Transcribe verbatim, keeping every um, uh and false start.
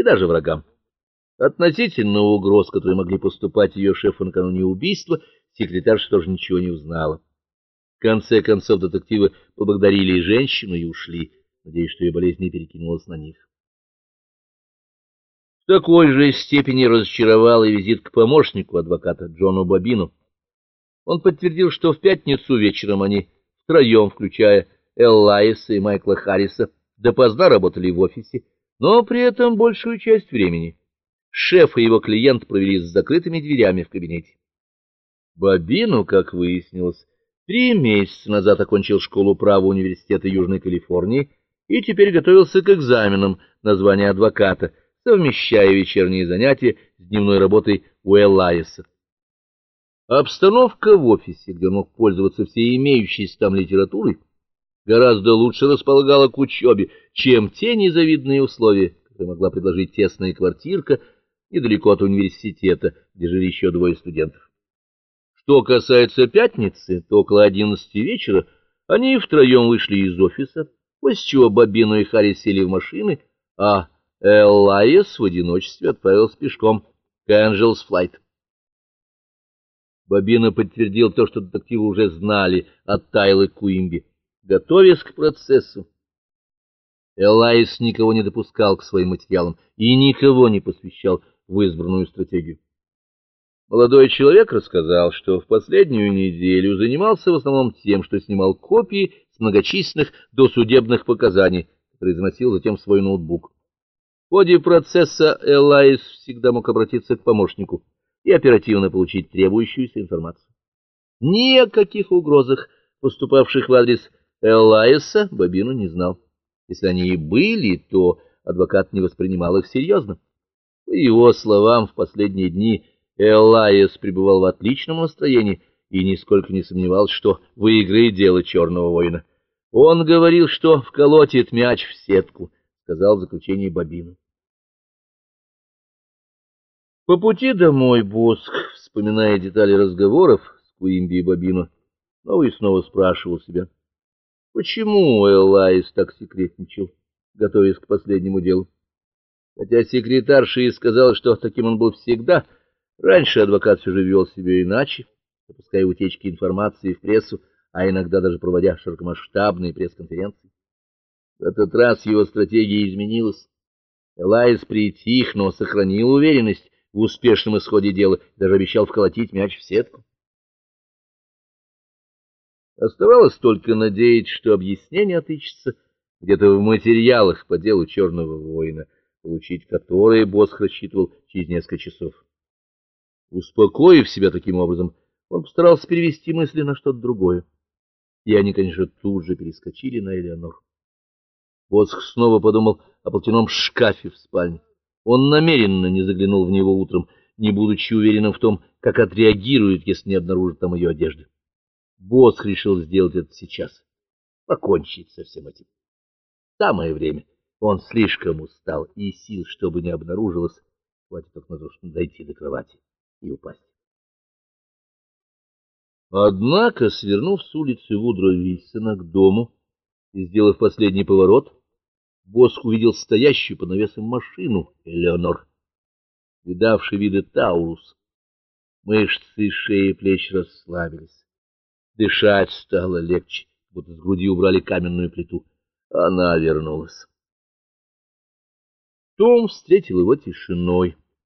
даже врагам. Относительно угроз, которые могли поступать ее шефу накануне убийства, секретарша тоже ничего не узнала. В конце концов детективы поблагодарили женщину и ушли, надеясь, что ее болезнь не перекинулась на них. В такой же степени разочаровал и визит к помощнику адвоката Джону Бобину. Он подтвердил, что в пятницу вечером они втроем, включая Эллайса и Майкла Харриса, допоздна работали в офисе, но при этом большую часть времени шеф и его клиент провели с закрытыми дверями в кабинете. Бобину, как выяснилось, три месяца назад окончил школу права университета Южной Калифорнии и теперь готовился к экзаменам на звание адвоката, совмещая вечерние занятия с дневной работой у Эллайса. Обстановка в офисе, где он мог пользоваться всей имеющейся там литературой, гораздо лучше располагала к учебе, чем те незавидные условия, которые могла предложить тесная квартирка недалеко от университета, где жили еще двое студентов. Что касается пятницы, то около одиннадцати вечера они втроем вышли из офиса, после чего Бобину и Харри сели в машины, а Эллайс в одиночестве отправился пешком к Энджелс Флайт. Бобина подтвердил то, что детективы уже знали от Тайлы Куимби. Готовясь к процессу, Эллайс никого не допускал к своим материалам и никого не посвящал в избранную стратегию. Молодой человек рассказал, что в последнюю неделю занимался в основном тем, что снимал копии с многочисленных досудебных показаний, которые заносил затем в свой ноутбук. В ходе процесса Эллайс всегда мог обратиться к помощнику и оперативно получить требующуюся информацию. Ни о каких угрозах, поступавших в адрес Эллайса, Бобину не знал. Если они и были, то адвокат не воспринимал их серьезно. По его словам, в последние дни Эллайс пребывал в отличном настроении и нисколько не сомневался, что выиграет дело черного воина. Он говорил, что вколотит мяч в сетку, сказал в заключении Бобину. По пути домой Босх, вспоминая детали разговоров с Куимби и Бобино, снова и снова спрашивал себя, почему Эллайс так секретничал, готовясь к последнему делу. Хотя секретарша и сказала, что таким он был всегда, раньше адвокат все же вел себя иначе, допуская утечки информации в прессу, а иногда даже проводя широкомасштабные пресс-конференции. В этот раз его стратегия изменилась. Эллайс притих, но сохранил уверенность в успешном исходе дела, даже обещал вколотить мяч в сетку. Оставалось только надеяться, что объяснение отыщется где-то в материалах по делу черного воина, получить которые Босх рассчитывал через несколько часов. Успокоив себя таким образом, он постарался перевести мысли на что-то другое. И они, конечно, тут же перескочили на Элеонор. Босх снова подумал о платяном шкафе в спальне. Он намеренно не заглянул в него утром, не будучи уверенным в том, как отреагирует, если не обнаружит там ее одежды. Босх решил сделать это сейчас, покончить со всем этим. Самое время. Он слишком устал, и сил, чтобы не обнаружилось, хватит только на то, чтобы дойти до кровати и упасть. Однако, свернув с улицы Вудро Вильсона к дому и сделав последний поворот, Босх увидел стоящую под навесом машину Элеонор, видавший виды Таурус. Мышцы шеи и плеч расслабились. Дышать стало легче, будто с груди убрали каменную плиту. Она вернулась. Том встретил его тишиной.